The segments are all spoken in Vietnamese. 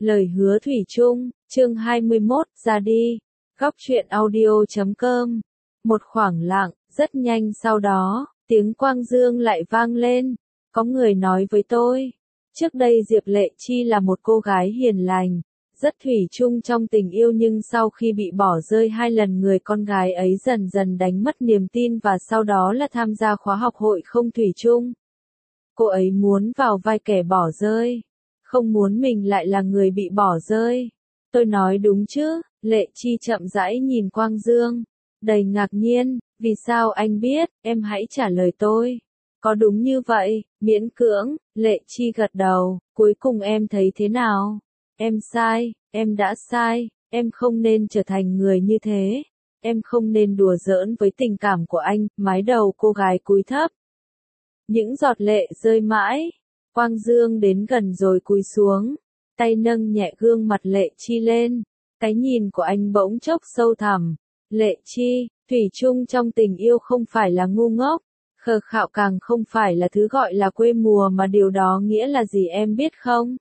Lời hứa thủy chung, chương 21, ra đi. Góc truyện audio.com. Một khoảng lặng, rất nhanh sau đó, tiếng Quang Dương lại vang lên. Có người nói với tôi, trước đây Diệp Lệ Chi là một cô gái hiền lành, rất thủy chung trong tình yêu, nhưng sau khi bị bỏ rơi 2 lần, người con gái ấy dần dần đánh mất niềm tin và sau đó là tham gia khóa học hội không thủy chung. Cô ấy muốn vào vai kẻ bỏ rơi, không muốn mình lại là người bị bỏ rơi. Tôi nói đúng chứ? Lệ Chi chậm rãi nhìn Quang Dương, đầy ngạc nhiên, vì sao anh biết? Em hãy trả lời tôi. Có đúng như vậy? Miễn cưỡng, Lệ Chi gật đầu. Cuối cùng em thấy thế nào? Em sai, em đã sai, em không nên trở thành người như thế. Em không nên đùa giỡn với tình cảm của anh. Mái đầu cô gái cúi thấp, những giọt lệ rơi mãi. Quang Dương đến gần rồi cúi xuống, tay nâng nhẹ gương mặt Lệ Chi lên. Cái nhìn của anh bỗng chốc sâu thẳm. Lệ Chi, thủy chung trong tình yêu không phải là ngu ngốc, khờ khạo, càng không phải là thứ gọi là quê mùa, mà điều đó nghĩa là gì em biết không?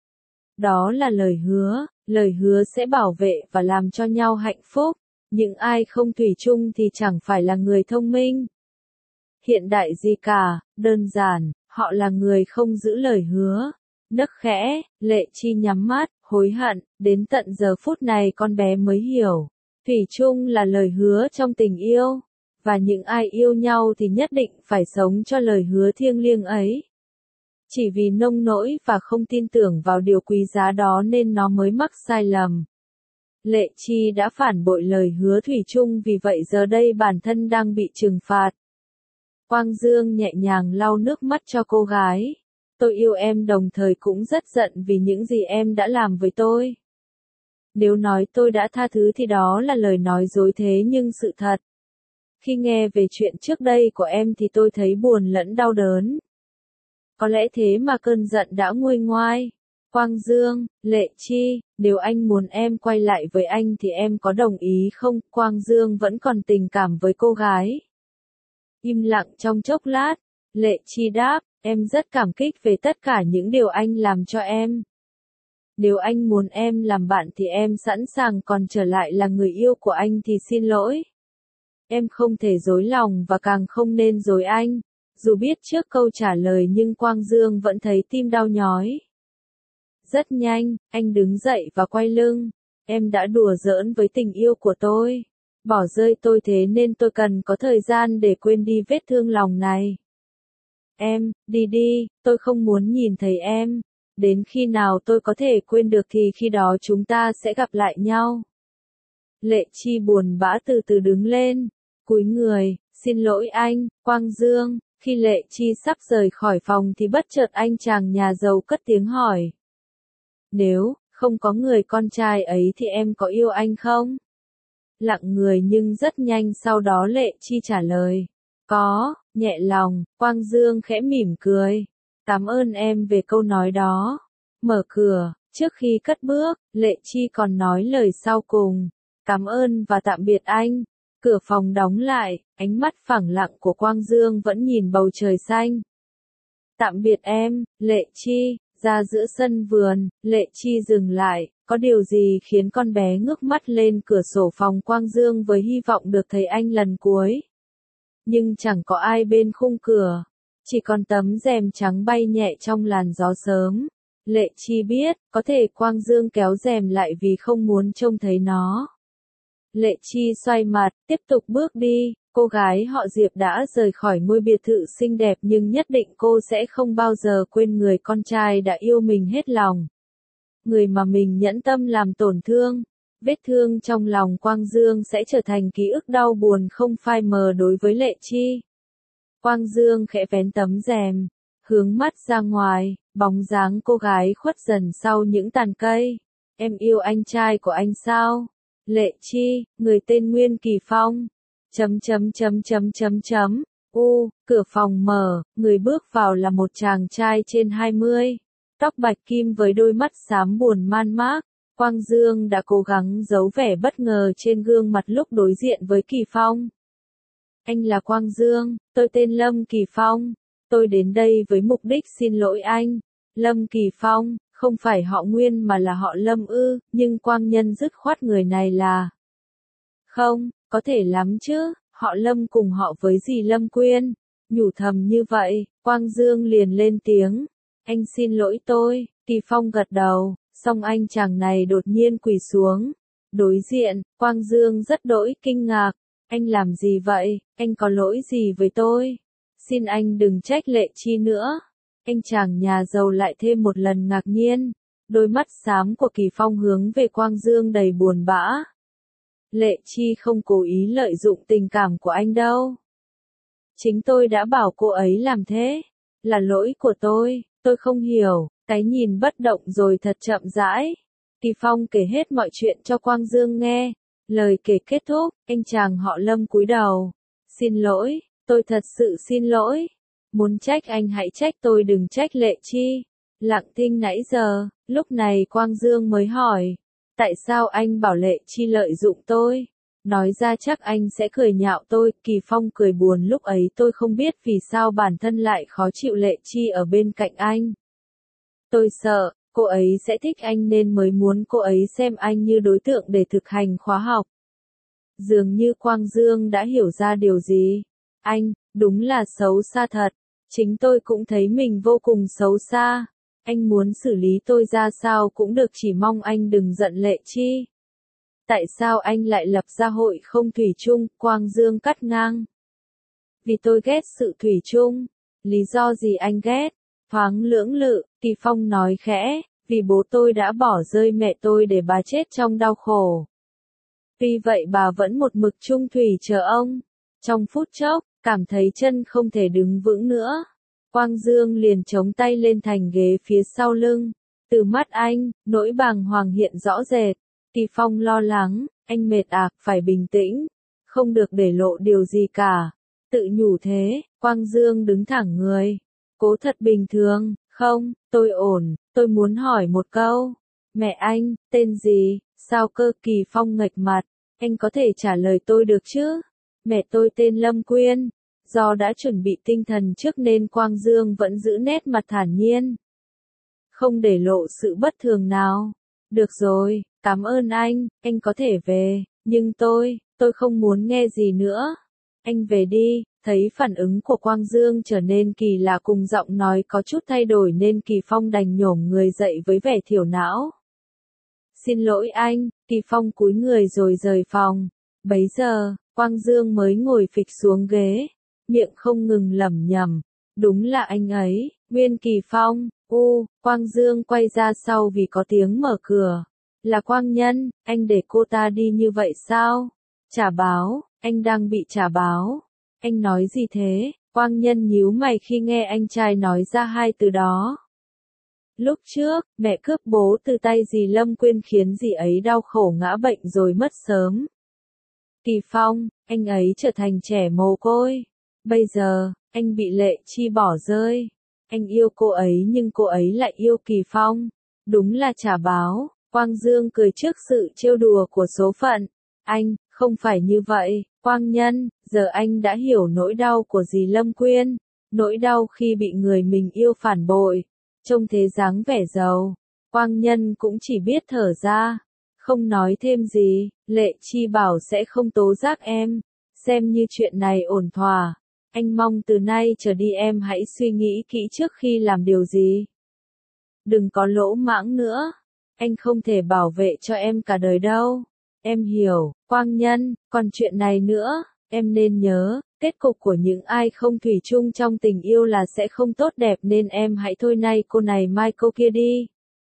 Đó là lời hứa sẽ bảo vệ và làm cho nhau hạnh phúc. Những ai không thủy chung thì chẳng phải là người thông minh, hiện đại gì cả, đơn giản, họ là người không giữ lời hứa. Nấc khẽ, Lệ Chi nhắm mắt, hối hận, đến tận giờ phút này con bé mới hiểu. Thủy chung là lời hứa trong tình yêu, và những ai yêu nhau thì nhất định phải sống cho lời hứa thiêng liêng ấy. Chỉ vì nông nỗi và không tin tưởng vào điều quý giá đó nên nó mới mắc sai lầm. Lệ Chi đã phản bội lời hứa thủy chung, vì vậy giờ đây bản thân đang bị trừng phạt. Quang Dương nhẹ nhàng lau nước mắt cho cô gái. Tôi yêu em, đồng thời cũng rất giận vì những gì em đã làm với tôi. Nếu nói tôi đã tha thứ thì đó là lời nói dối, thế nhưng sự thật, khi nghe về chuyện trước đây của em thì tôi thấy buồn lẫn đau đớn. Có lẽ thế mà cơn giận đã nguôi ngoai. Quang Dương, Lệ Chi, nếu anh muốn em quay lại với anh thì em có đồng ý không? Quang Dương vẫn còn tình cảm với cô gái. Im lặng trong chốc lát, Lệ Chi đáp, em rất cảm kích về tất cả những điều anh làm cho em. Nếu anh muốn em làm bạn thì em sẵn sàng, còn trở lại là người yêu của anh thì xin lỗi. Em không thể dối lòng và càng không nên dối anh. Dù biết trước câu trả lời nhưng Quang Dương vẫn thấy tim đau nhói. Rất nhanh, anh đứng dậy và quay lưng. Em đã đùa giỡn với tình yêu của tôi, bỏ rơi tôi, thế nên tôi cần có thời gian để quên đi vết thương lòng này. Em, đi đi, tôi không muốn nhìn thấy em. Đến khi nào tôi có thể quên được thì khi đó chúng ta sẽ gặp lại nhau. Lệ Chi buồn bã từ từ đứng lên, cúi người, xin lỗi anh, Quang Dương. Khi Lệ Chi sắp rời khỏi phòng thì bất chợt anh chàng nhà giàu cất tiếng hỏi. Nếu không có người con trai ấy thì em có yêu anh không? Lặng người nhưng rất nhanh sau đó Lệ Chi trả lời. Có, nhẹ lòng. Quang Dương khẽ mỉm cười. Cảm ơn em về câu nói đó. Mở cửa, trước khi cất bước, Lệ Chi còn nói lời sau cùng. Cảm ơn và tạm biệt anh. Cửa phòng đóng lại, ánh mắt phẳng lặng của Quang Dương vẫn nhìn bầu trời xanh. Tạm biệt em, Lệ Chi. Ra giữa sân vườn, Lệ Chi dừng lại. Có điều gì khiến con bé ngước mắt lên cửa sổ phòng Quang Dương với hy vọng được thấy anh lần cuối. Nhưng chẳng có ai bên khung cửa, chỉ còn tấm rèm trắng bay nhẹ trong làn gió sớm. Lệ Chi biết, có thể Quang Dương kéo rèm lại vì không muốn trông thấy nó. Lệ Chi xoay mặt, tiếp tục bước đi. Cô gái họ Diệp đã rời khỏi ngôi biệt thự xinh đẹp nhưng nhất định cô sẽ không bao giờ quên người con trai đã yêu mình hết lòng. Người mà mình nhẫn tâm làm tổn thương. Vết thương trong lòng Quang Dương sẽ trở thành ký ức đau buồn không phai mờ đối với Lệ Chi. Quang Dương khẽ vén tấm rèm, hướng mắt ra ngoài, bóng dáng cô gái khuất dần sau những tàn cây. Em yêu anh trai của anh sao? Lệ Chi, người tên Nguyên Kỳ Phong. Cửa phòng mở, người bước vào là một chàng trai trên 20, tóc bạch kim với đôi mắt xám buồn man mác. Quang Dương đã cố gắng giấu vẻ bất ngờ trên gương mặt lúc đối diện với Kỳ Phong. Anh là Quang Dương, tôi tên Lâm Kỳ Phong. Tôi đến đây với mục đích xin lỗi anh. Lâm Kỳ Phong, Không phải họ Nguyên mà là họ Lâm ư, nhưng Quang Nhân dứt khoát người này là... Không, có thể lắm chứ, họ Lâm cùng họ với dì Lâm Quyên. Nhủ thầm như vậy, Quang Dương liền lên tiếng. Anh xin lỗi tôi, Kỳ Phong gật đầu, xong anh chàng này đột nhiên quỳ xuống. Đối diện, Quang Dương rất đỗi kinh ngạc. Anh làm gì vậy, anh có lỗi gì với tôi? Xin anh đừng trách Lệ Chi nữa. Anh chàng nhà giàu lại thêm một lần ngạc nhiên. Đôi mắt xám của Kỳ Phong hướng về Quang Dương đầy buồn bã. Lệ Chi không cố ý lợi dụng tình cảm của anh đâu. Chính tôi đã bảo cô ấy làm thế. Là lỗi của tôi không hiểu. Cái nhìn bất động rồi thật chậm rãi. Kỳ Phong kể hết mọi chuyện cho Quang Dương nghe. Lời kể kết thúc, anh chàng họ Lâm cúi đầu. Xin lỗi, tôi thật sự xin lỗi. Muốn trách anh hãy trách tôi đừng trách Lệ Chi. Lặng thinh nãy giờ, lúc này Quang Dương mới hỏi. Tại sao anh bảo Lệ Chi lợi dụng tôi? Nói ra chắc anh sẽ cười nhạo tôi. Kỳ Phong cười buồn lúc ấy tôi không biết vì sao bản thân lại khó chịu Lệ Chi ở bên cạnh anh. Tôi sợ, cô ấy sẽ thích anh nên mới muốn cô ấy xem anh như đối tượng để thực hành khóa học. Dường như Quang Dương đã hiểu ra điều gì. Anh, đúng là xấu xa thật. Chính tôi cũng thấy mình vô cùng xấu xa. Anh muốn xử lý tôi ra sao cũng được, chỉ mong anh đừng giận Lệ Chi. Tại sao anh lại lập ra hội không thủy chung? Quang Dương cắt ngang. Vì tôi ghét sự thủy chung. Lý do gì anh ghét? Thoáng lưỡng lự, Kỳ Phong nói khẽ, vì bố tôi đã bỏ rơi mẹ tôi để bà chết trong đau khổ. Vì vậy bà vẫn một mực chung thủy chờ ông. Trong phút chốc, cảm thấy chân không thể đứng vững nữa. Quang Dương liền chống tay lên thành ghế phía sau lưng. Từ mắt anh, nỗi bàng hoàng hiện rõ rệt. Kỳ Phong lo lắng, anh mệt à, phải bình tĩnh. Không được để lộ điều gì cả. Tự nhủ thế, Quang Dương đứng thẳng người. Cố thật bình thường, không, tôi ổn, tôi muốn hỏi một câu. Mẹ anh, tên gì, sao cơ? Kỳ Phong nghệch mặt, anh có thể trả lời tôi được chứ? Mẹ tôi tên Lâm Quyên. Do đã chuẩn bị tinh thần trước nên Quang Dương vẫn giữ nét mặt thản nhiên. Không để lộ sự bất thường nào. Được rồi, cảm ơn anh có thể về, nhưng tôi không muốn nghe gì nữa. Anh về đi. Thấy phản ứng của Quang Dương trở nên kỳ lạ cùng giọng nói có chút thay đổi nên Kỳ Phong đành nhổm người dậy với vẻ thiểu não. Xin lỗi anh, Kỳ Phong cúi người rồi rời phòng. Bấy giờ, Quang Dương mới ngồi phịch xuống ghế, miệng không ngừng lẩm nhẩm. Đúng là anh ấy, Nguyên Kỳ Phong. Quang Dương quay ra sau vì có tiếng mở cửa. Là Quang Nhân, anh để cô ta đi như vậy sao? Trả báo, anh đang bị trả báo. Anh nói gì thế? Quang Nhân nhíu mày khi nghe anh trai nói ra hai từ đó. Lúc trước, mẹ cướp bố từ tay dì Lâm Quyên khiến dì ấy đau khổ ngã bệnh rồi mất sớm. Kỳ Phong, anh ấy trở thành trẻ mồ côi. Bây giờ, anh bị Lệ Chi bỏ rơi. Anh yêu cô ấy nhưng cô ấy lại yêu Kỳ Phong. Đúng là trả báo. Quang Dương cười trước sự trêu đùa của số phận. Anh, không phải như vậy, Quang Nhân, giờ anh đã hiểu nỗi đau của dì Lâm Quyên. Nỗi đau khi bị người mình yêu phản bội. Trông thế dáng vẻ giàu. Quang Nhân cũng chỉ biết thở ra. Không nói thêm gì, Lệ Chi bảo sẽ không tố giác em. Xem như chuyện này ổn thỏa. Anh mong từ nay trở đi em hãy suy nghĩ kỹ trước khi làm điều gì. Đừng có lỗ mãng nữa. Anh không thể bảo vệ cho em cả đời đâu. Em hiểu, Quang Nhân, còn chuyện này nữa, em nên nhớ, kết cục của những ai không thủy chung trong tình yêu là sẽ không tốt đẹp nên em hãy thôi nay cô này mai cô kia đi.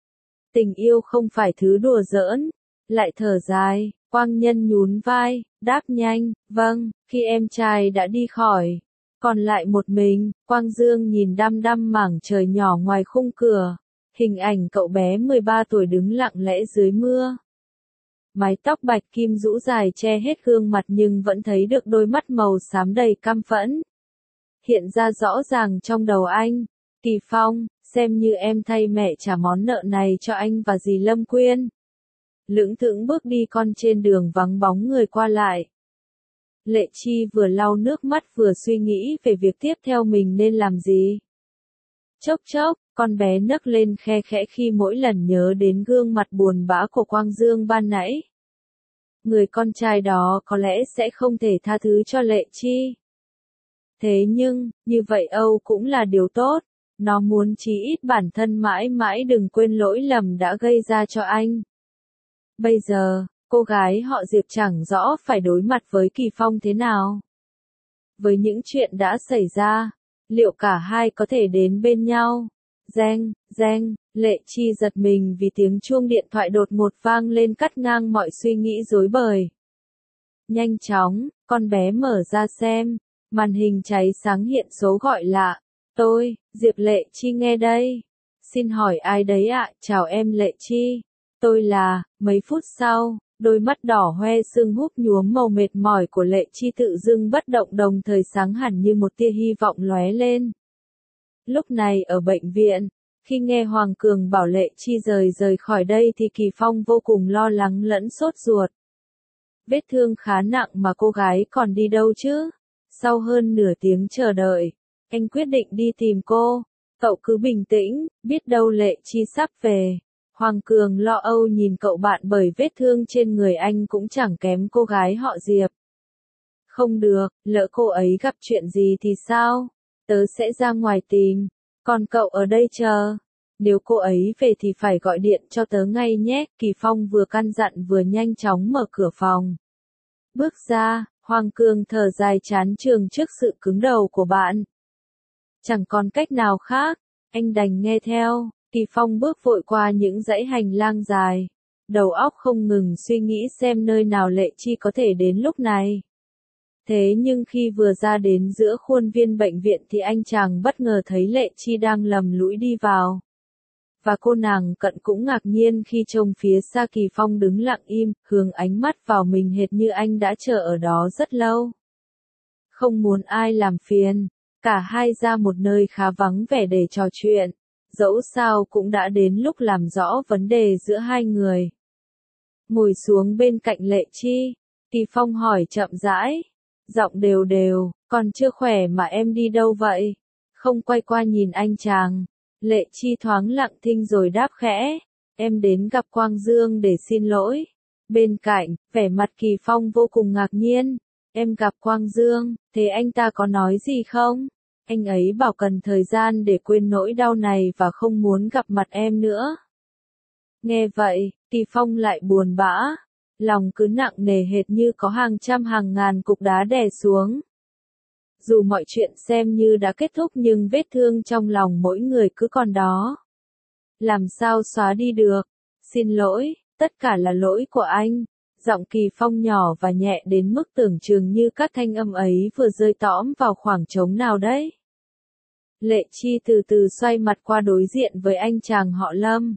Tình yêu không phải thứ đùa giỡn. Lại thở dài, Quang Nhân nhún vai, đáp nhanh, vâng, khi em trai đã đi khỏi. Còn lại một mình, Quang Dương nhìn đăm đăm mảng trời nhỏ ngoài khung cửa. Hình ảnh cậu bé 13 tuổi đứng lặng lẽ dưới mưa. Mái tóc bạch kim rũ dài che hết gương mặt nhưng vẫn thấy được đôi mắt màu xám đầy căm phẫn. Hiện ra rõ ràng trong đầu anh. Kỳ Phong, xem như em thay mẹ trả món nợ này cho anh và dì Lâm Quyên. Lững thững bước đi con trên đường vắng bóng người qua lại. Lệ Chi vừa lau nước mắt vừa suy nghĩ về việc tiếp theo mình nên làm gì. Chốc chốc, con bé nấc lên khe khẽ khi mỗi lần nhớ đến gương mặt buồn bã của Quang Dương ban nãy. Người con trai đó có lẽ sẽ không thể tha thứ cho Lệ Chi. Thế nhưng, như vậy Âu cũng là điều tốt. Nó muốn chí ít bản thân mãi mãi đừng quên lỗi lầm đã gây ra cho anh. Bây giờ, cô gái họ Diệp chẳng rõ phải đối mặt với Kỳ Phong thế nào. Với những chuyện đã xảy ra, liệu cả hai có thể đến bên nhau? Reng, reng, Lệ Chi giật mình vì tiếng chuông điện thoại đột ngột vang lên cắt ngang mọi suy nghĩ rối bời. Nhanh chóng, con bé mở ra xem, màn hình cháy sáng hiện số gọi lạ. Tôi, Diệp Lệ Chi nghe đây. Xin hỏi ai đấy ạ? Chào em Lệ Chi. Tôi là, mấy phút sau, đôi mắt đỏ hoe sưng húp nhuốm màu mệt mỏi của Lệ Chi tự dưng bất động đồng thời sáng hẳn như một tia hy vọng lóe lên. Lúc này ở bệnh viện, khi nghe Hoàng Cường bảo Lệ Chi rời khỏi đây thì Kỳ Phong vô cùng lo lắng lẫn sốt ruột. Vết thương khá nặng mà cô gái còn đi đâu chứ? Sau hơn nửa tiếng chờ đợi, anh quyết định đi tìm cô. Cậu cứ bình tĩnh, biết đâu Lệ Chi sắp về. Hoàng Cường lo âu nhìn cậu bạn bởi vết thương trên người anh cũng chẳng kém cô gái họ Diệp. Không được, lỡ cô ấy gặp chuyện gì thì sao? Tớ sẽ ra ngoài tìm, còn cậu ở đây chờ. Nếu cô ấy về thì phải gọi điện cho tớ ngay nhé. Kỳ Phong vừa căn dặn vừa nhanh chóng mở cửa phòng. Bước ra, Hoàng Cường thở dài chán chường trước sự cứng đầu của bạn. Chẳng còn cách nào khác, anh đành nghe theo. Kỳ Phong bước vội qua những dãy hành lang dài, đầu óc không ngừng suy nghĩ xem nơi nào Lệ Chi có thể đến lúc này. Thế nhưng khi vừa ra đến giữa khuôn viên bệnh viện thì anh chàng bất ngờ thấy Lệ Chi đang lầm lũi đi vào. Và cô nàng cận cũng ngạc nhiên khi trông phía xa Kỳ Phong đứng lặng im, hướng ánh mắt vào mình hệt như anh đã chờ ở đó rất lâu. Không muốn ai làm phiền, cả hai ra một nơi khá vắng vẻ để trò chuyện. Dẫu sao cũng đã đến lúc làm rõ vấn đề giữa hai người. Ngồi xuống bên cạnh Lệ Chi, Kỳ Phong hỏi chậm rãi, giọng đều đều, còn chưa khỏe mà em đi đâu vậy? Không quay qua nhìn anh chàng. Lệ Chi thoáng lặng thinh rồi đáp khẽ, em đến gặp Quang Dương để xin lỗi. Bên cạnh, vẻ mặt Kỳ Phong vô cùng ngạc nhiên, em gặp Quang Dương, thế anh ta có nói gì không? Anh ấy bảo cần thời gian để quên nỗi đau này và không muốn gặp mặt em nữa. Nghe vậy, Kỳ Phong lại buồn bã, lòng cứ nặng nề hệt như có hàng trăm hàng ngàn cục đá đè xuống. Dù mọi chuyện xem như đã kết thúc nhưng vết thương trong lòng mỗi người cứ còn đó. Làm sao xóa đi được? Xin lỗi, tất cả là lỗi của anh. Giọng Kỳ Phong nhỏ và nhẹ đến mức tưởng chừng như các thanh âm ấy vừa rơi tõm vào khoảng trống nào đấy. Lệ Chi từ từ xoay mặt qua đối diện với anh chàng họ Lâm.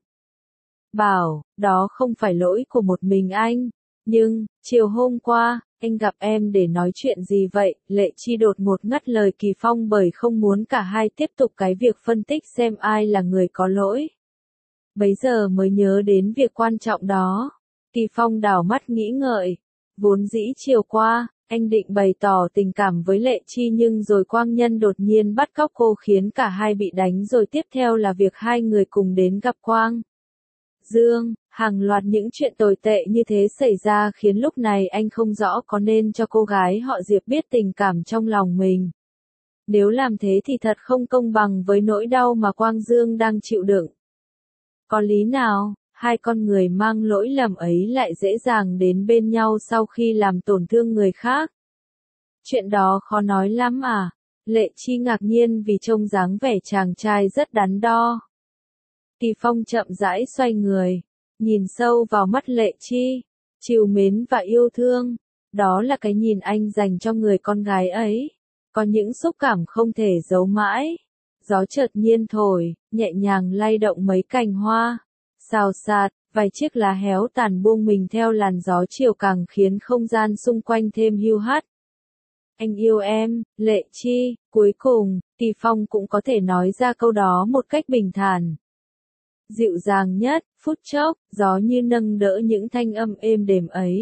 Bảo, đó không phải lỗi của một mình anh. Nhưng, chiều hôm qua, anh gặp em để nói chuyện gì vậy? Lệ Chi đột ngột ngắt lời Kỳ Phong bởi không muốn cả hai tiếp tục cái việc phân tích xem ai là người có lỗi. Bấy giờ mới nhớ đến việc quan trọng đó. Kỳ Phong đảo mắt nghĩ ngợi. Vốn dĩ chiều qua, anh định bày tỏ tình cảm với Lệ Chi nhưng rồi Quang Nhân đột nhiên bắt cóc cô khiến cả hai bị đánh rồi tiếp theo là việc hai người cùng đến gặp Quang Dương. Hàng loạt những chuyện tồi tệ như thế xảy ra khiến lúc này anh không rõ có nên cho cô gái họ Diệp biết tình cảm trong lòng mình. Nếu làm thế thì thật không công bằng với nỗi đau mà Quang Dương đang chịu đựng. Có lý nào, hai con người mang lỗi lầm ấy lại dễ dàng đến bên nhau sau khi làm tổn thương người khác? Chuyện đó khó nói lắm à? Lệ Chi ngạc nhiên vì trông dáng vẻ chàng trai rất đắn đo. Kỳ Phong chậm rãi xoay người, nhìn sâu vào mắt Lệ Chi, trìu mến và yêu thương. Đó là cái nhìn anh dành cho người con gái ấy. Có những xúc cảm không thể giấu mãi. Gió chợt nhiên thổi, nhẹ nhàng lay động mấy cành hoa. Xào xạc, vài chiếc lá héo tàn buông mình theo làn gió chiều càng khiến không gian xung quanh thêm hiu hắt. Anh yêu em, Lệ Chi. Cuối cùng, Kỳ Phong cũng có thể nói ra câu đó một cách bình thản. Dịu dàng nhất, phút chốc, gió như nâng đỡ những thanh âm êm đềm ấy.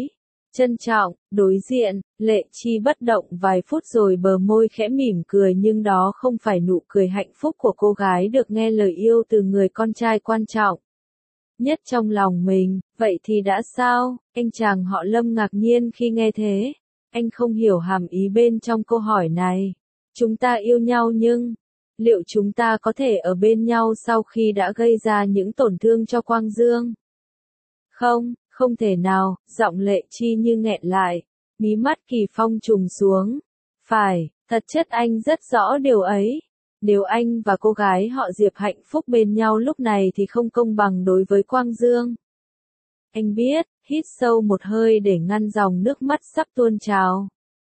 Trân trọng, đối diện, Lệ Chi bất động vài phút rồi bờ môi khẽ mỉm cười nhưng đó không phải nụ cười hạnh phúc của cô gái được nghe lời yêu từ người con trai quan trọng nhất trong lòng mình. Vậy thì đã sao? Anh chàng họ Lâm ngạc nhiên khi nghe thế. Anh không hiểu hàm ý bên trong câu hỏi này. Chúng ta yêu nhau nhưng, liệu chúng ta có thể ở bên nhau sau khi đã gây ra những tổn thương cho Quang Dương? Không, không thể nào, giọng Lệ Chi như nghẹn lại. Mí mắt Kỳ Phong trùng xuống. Phải, thật chất anh rất rõ điều ấy. Nếu anh và cô gái họ Diệp hạnh phúc bên nhau lúc này thì không công bằng đối với Quang Dương. Anh biết, hít sâu một hơi để ngăn dòng nước mắt sắp tuôn trào.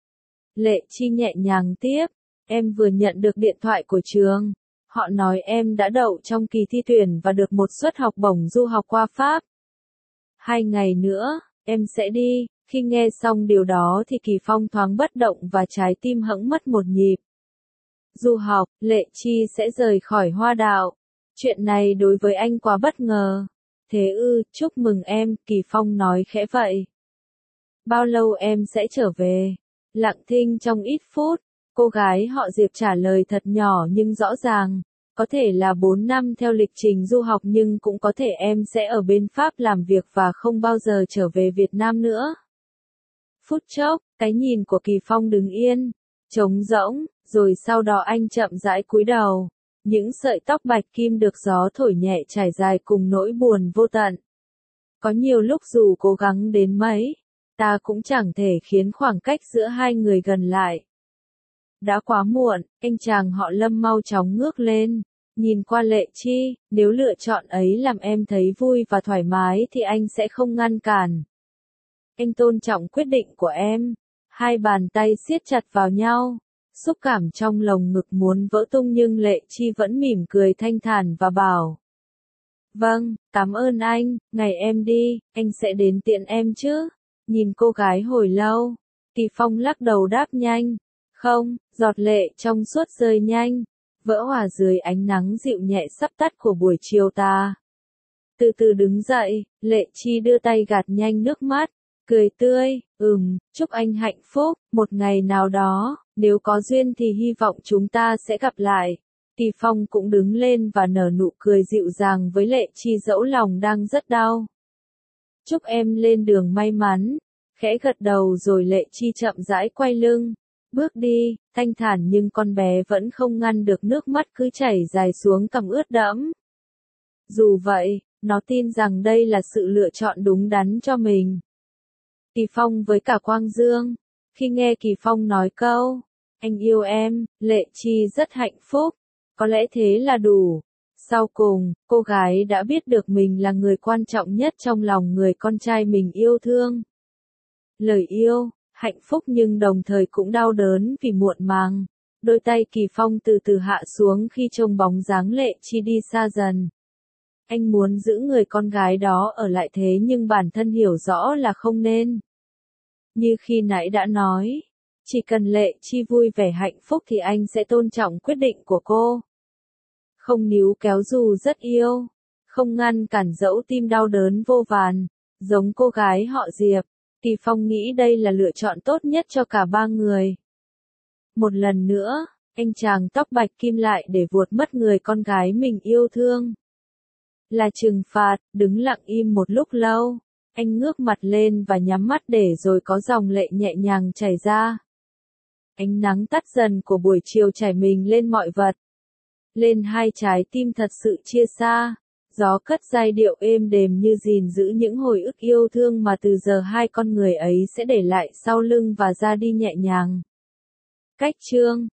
Lệ Chi nhẹ nhàng tiếp, em vừa nhận được điện thoại của trường. Họ nói em đã đậu trong kỳ thi tuyển và được một suất học bổng du học qua Pháp. 2 ngày nữa, em sẽ đi. Khi nghe xong điều đó thì Kỳ Phong thoáng bất động và trái tim hẫng mất một nhịp. Du học, Lệ Chi sẽ rời khỏi Hoa Đạo. Chuyện này đối với anh quá bất ngờ. Thế ư, chúc mừng em, Kỳ Phong nói khẽ vậy. Bao lâu em sẽ trở về? Lặng thinh trong ít phút, cô gái họ Diệp trả lời thật nhỏ nhưng rõ ràng. Có thể là 4 năm theo lịch trình du học nhưng cũng có thể em sẽ ở bên Pháp làm việc và không bao giờ trở về Việt Nam nữa. Phút chốc, cái nhìn của Kỳ Phong đứng yên, trống rỗng, rồi sau đó anh chậm rãi cúi đầu. Những sợi tóc bạch kim được gió thổi nhẹ trải dài cùng nỗi buồn vô tận. Có nhiều lúc dù cố gắng đến mấy, ta cũng chẳng thể khiến khoảng cách giữa hai người gần lại. Đã quá muộn, anh chàng họ Lâm mau chóng ngước lên, nhìn qua Lệ Chi, nếu lựa chọn ấy làm em thấy vui và thoải mái thì anh sẽ không ngăn cản. Anh tôn trọng quyết định của em. Hai bàn tay siết chặt vào nhau, xúc cảm trong lồng ngực muốn vỡ tung nhưng Lệ Chi vẫn mỉm cười thanh thản và bảo. Vâng, cảm ơn anh, ngày em đi, anh sẽ đến tiện em chứ. Nhìn cô gái hồi lâu, Kỳ Phong lắc đầu đáp nhanh. Không, giọt lệ trong suốt rơi nhanh, vỡ hòa dưới ánh nắng dịu nhẹ sắp tắt của buổi chiều tà. Từ từ đứng dậy, Lệ Chi đưa tay gạt nhanh nước mắt, cười tươi, chúc anh hạnh phúc, một ngày nào đó, nếu có duyên thì hy vọng chúng ta sẽ gặp lại. Kỳ Phong cũng đứng lên và nở nụ cười dịu dàng với Lệ Chi dẫu lòng đang rất đau. Chúc em lên đường may mắn, khẽ gật đầu rồi Lệ Chi chậm rãi quay lưng, bước đi, thanh thản nhưng con bé vẫn không ngăn được nước mắt cứ chảy dài xuống cằm ướt đẫm. Dù vậy, nó tin rằng đây là sự lựa chọn đúng đắn cho mình. Kỳ Phong với cả Quang Dương, khi nghe Kỳ Phong nói câu, anh yêu em, Lệ Chi rất hạnh phúc, có lẽ thế là đủ. Sau cùng, cô gái đã biết được mình là người quan trọng nhất trong lòng người con trai mình yêu thương. Lời yêu, hạnh phúc nhưng đồng thời cũng đau đớn vì muộn màng. Đôi tay Kỳ Phong từ từ hạ xuống khi trông bóng dáng Lệ Chi đi xa dần. Anh muốn giữ người con gái đó ở lại thế nhưng bản thân hiểu rõ là không nên. Như khi nãy đã nói, chỉ cần Lệ Chi vui vẻ hạnh phúc thì anh sẽ tôn trọng quyết định của cô. Không níu kéo dù rất yêu, không ngăn cản dẫu tim đau đớn vô vàn, giống cô gái họ Diệp. Kỳ Phong nghĩ đây là lựa chọn tốt nhất cho cả ba người. Một lần nữa, anh chàng tóc bạch kim lại để vuột mất người con gái mình yêu thương. Là trừng phạt, đứng lặng im một lúc lâu, anh ngước mặt lên và nhắm mắt để rồi có dòng lệ nhẹ nhàng chảy ra. Ánh nắng tắt dần của buổi chiều trải mình lên mọi vật. Lên hai trái tim thật sự chia xa. Gió cất giai điệu êm đềm như gìn giữ những hồi ức yêu thương mà từ giờ hai con người ấy sẽ để lại sau lưng và ra đi nhẹ nhàng. Cách chương